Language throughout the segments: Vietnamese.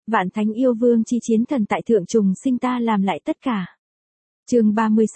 Vạn thánh yêu vương chi chiến thần tại thượng trùng sinh ta làm lại tất cả. Chương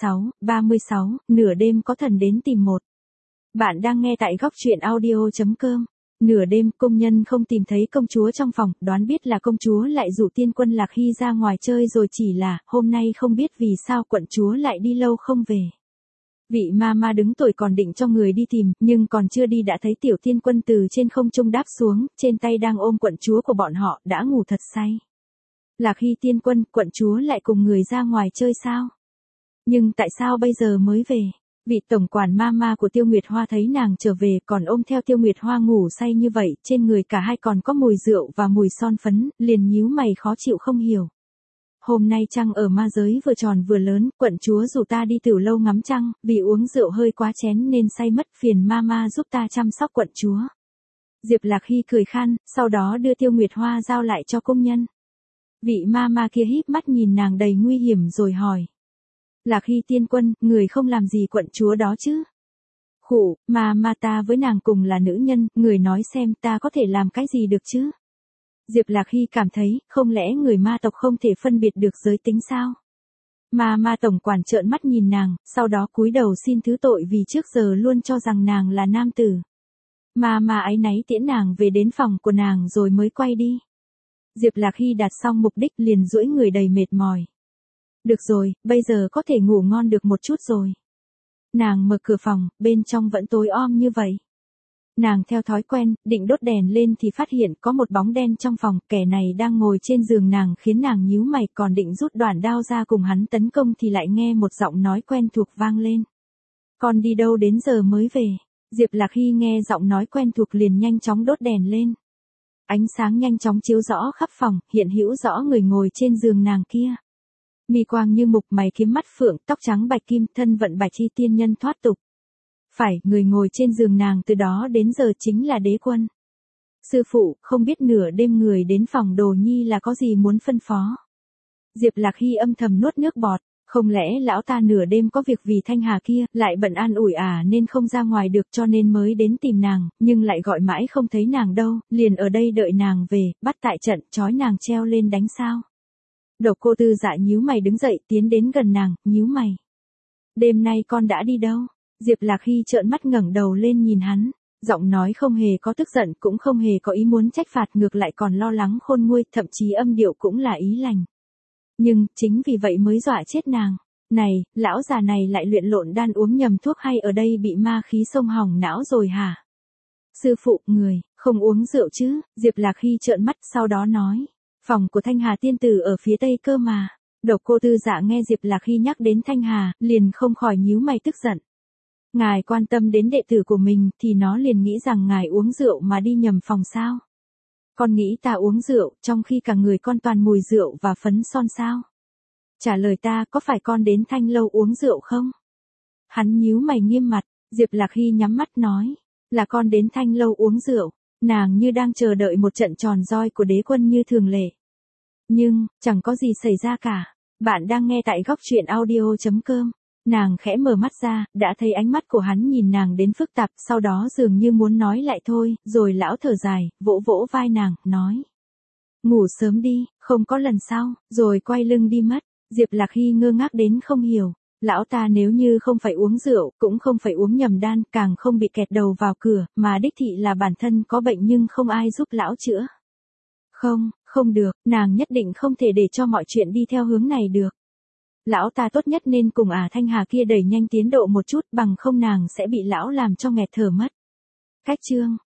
36, nửa đêm có thần đến tìm một. Bạn đang nghe tại góc truyện audio.com. Nửa đêm công nhân không tìm thấy công chúa trong phòng, đoán biết là công chúa lại dụ tiên quân Lạc Hy ra ngoài chơi rồi, chỉ là hôm nay không biết vì sao quận chúa lại đi lâu không về. Vị ma đứng tuổi còn định cho người đi tìm, nhưng còn chưa đi đã thấy tiểu tiên quân từ trên không trung đáp xuống, trên tay đang ôm quận chúa của bọn họ, đã ngủ thật say. Lạc Hy tiên quân, quận chúa lại cùng người ra ngoài chơi sao? Nhưng tại sao bây giờ mới về? Vị tổng quản ma của Tiêu Nguyệt Hoa thấy nàng trở về còn ôm theo Tiêu Nguyệt Hoa ngủ say như vậy, trên người cả hai còn có mùi rượu và mùi son phấn, liền nhíu mày khó chịu không hiểu. Hôm nay trăng ở ma giới vừa tròn vừa lớn, quận chúa rủ ta đi tiểu lâu ngắm trăng, vì uống rượu hơi quá chén nên say mất, phiền ma giúp ta chăm sóc quận chúa. Diệp Lạc Hy cười khan, sau đó đưa Tiêu Nguyệt Hoa giao lại cho công nhân. Vị ma kia híp mắt nhìn nàng đầy nguy hiểm rồi hỏi. Lạc Hy tiên quân, người không làm gì quận chúa đó chứ? Khụ, ma ta với nàng cùng là nữ nhân, người nói xem ta có thể làm cái gì được chứ? Diệp Lạc Hy cảm thấy, không lẽ người ma tộc không thể phân biệt được giới tính sao? Ma tổng quản trợn mắt nhìn nàng, sau đó cúi đầu xin thứ tội vì trước giờ luôn cho rằng nàng là nam tử. Ma áy náy tiễn nàng về đến phòng của nàng rồi mới quay đi. Diệp Lạc Hy đạt xong mục đích liền duỗi người đầy mệt mỏi. Được rồi, bây giờ có thể ngủ ngon được một chút rồi. Nàng mở cửa phòng, bên trong vẫn tối om như vậy. Nàng theo thói quen, định đốt đèn lên thì phát hiện có một bóng đen trong phòng, kẻ này đang ngồi trên giường nàng khiến nàng nhíu mày, còn định rút đoạn đao ra cùng hắn tấn công thì lại nghe một giọng nói quen thuộc vang lên. Con đi đâu đến giờ mới về? Diệp Lạc Hy nghe giọng nói quen thuộc liền nhanh chóng đốt đèn lên. Ánh sáng nhanh chóng chiếu rõ khắp phòng, hiện hữu rõ người ngồi trên giường nàng kia. Mi quang như mục, mày kiếm mắt phượng, tóc trắng bạch kim, thân vận bạch chi tiên nhân thoát tục. Phải, người ngồi trên giường nàng từ đó đến giờ chính là Đế Quân. Sư phụ, không biết nửa đêm người đến phòng Đồ Nhi là có gì muốn phân phó? Diệp Lạc Hy âm thầm nuốt nước bọt, không lẽ lão ta nửa đêm có việc vì Thanh Hà kia, lại bận an ủi nên không ra ngoài được cho nên mới đến tìm nàng, nhưng lại gọi mãi không thấy nàng đâu, liền ở đây đợi nàng về, bắt tại trận, trói nàng treo lên đánh sao? Độc Cô Tư Dạ nhíu mày đứng dậy tiến đến gần nàng, nhíu mày. Đêm nay con đã đi đâu? Diệp Lạc Hy trợn mắt ngẩng đầu lên nhìn hắn, giọng nói không hề có tức giận cũng không hề có ý muốn trách phạt, ngược lại còn lo lắng khôn nguôi, thậm chí âm điệu cũng là ý lành. Nhưng, chính vì vậy mới dọa chết nàng. Này, lão già này lại luyện lộn đan uống nhầm thuốc hay ở đây bị ma khí xông hỏng não rồi hả? Sư phụ, người, không uống rượu chứ? Diệp Lạc Hy trợn mắt sau đó nói. Phòng của Thanh Hà tiên tử ở phía tây cơ mà. Độc Cô Tư Dạ nghe Diệp Lạc Hy nhắc đến Thanh Hà, liền không khỏi nhíu mày tức giận. Ngài quan tâm đến đệ tử của mình thì nó liền nghĩ rằng ngài uống rượu mà đi nhầm phòng sao? Con nghĩ ta uống rượu trong khi cả người con toàn mùi rượu và phấn son sao? Trả lời ta, có phải con đến Thanh lâu uống rượu không? Hắn nhíu mày nghiêm mặt, Diệp Lạc Hy nhắm mắt nói, là con đến Thanh lâu uống rượu. Nàng như đang chờ đợi một trận tròn roi của Đế Quân như thường lệ. Nhưng, chẳng có gì xảy ra cả. Bạn đang nghe tại góc truyện audio.com. Nàng khẽ mở mắt ra, đã thấy ánh mắt của hắn nhìn nàng đến phức tạp, sau đó dường như muốn nói lại thôi, rồi lão thở dài, vỗ vỗ vai nàng, nói. Ngủ sớm đi, không có lần sau, rồi quay lưng đi mất. Diệp Lạc Hy ngơ ngác đến không hiểu. Lão ta nếu như không phải uống rượu, cũng không phải uống nhầm đan, càng không bị kẹt đầu vào cửa, mà đích thị là bản thân có bệnh nhưng không ai giúp lão chữa. Không được, nàng nhất định không thể để cho mọi chuyện đi theo hướng này được. Lão ta tốt nhất nên cùng Thanh Hà kia đẩy nhanh tiến độ một chút, bằng không nàng sẽ bị lão làm cho nghẹt thở mất. Cách chương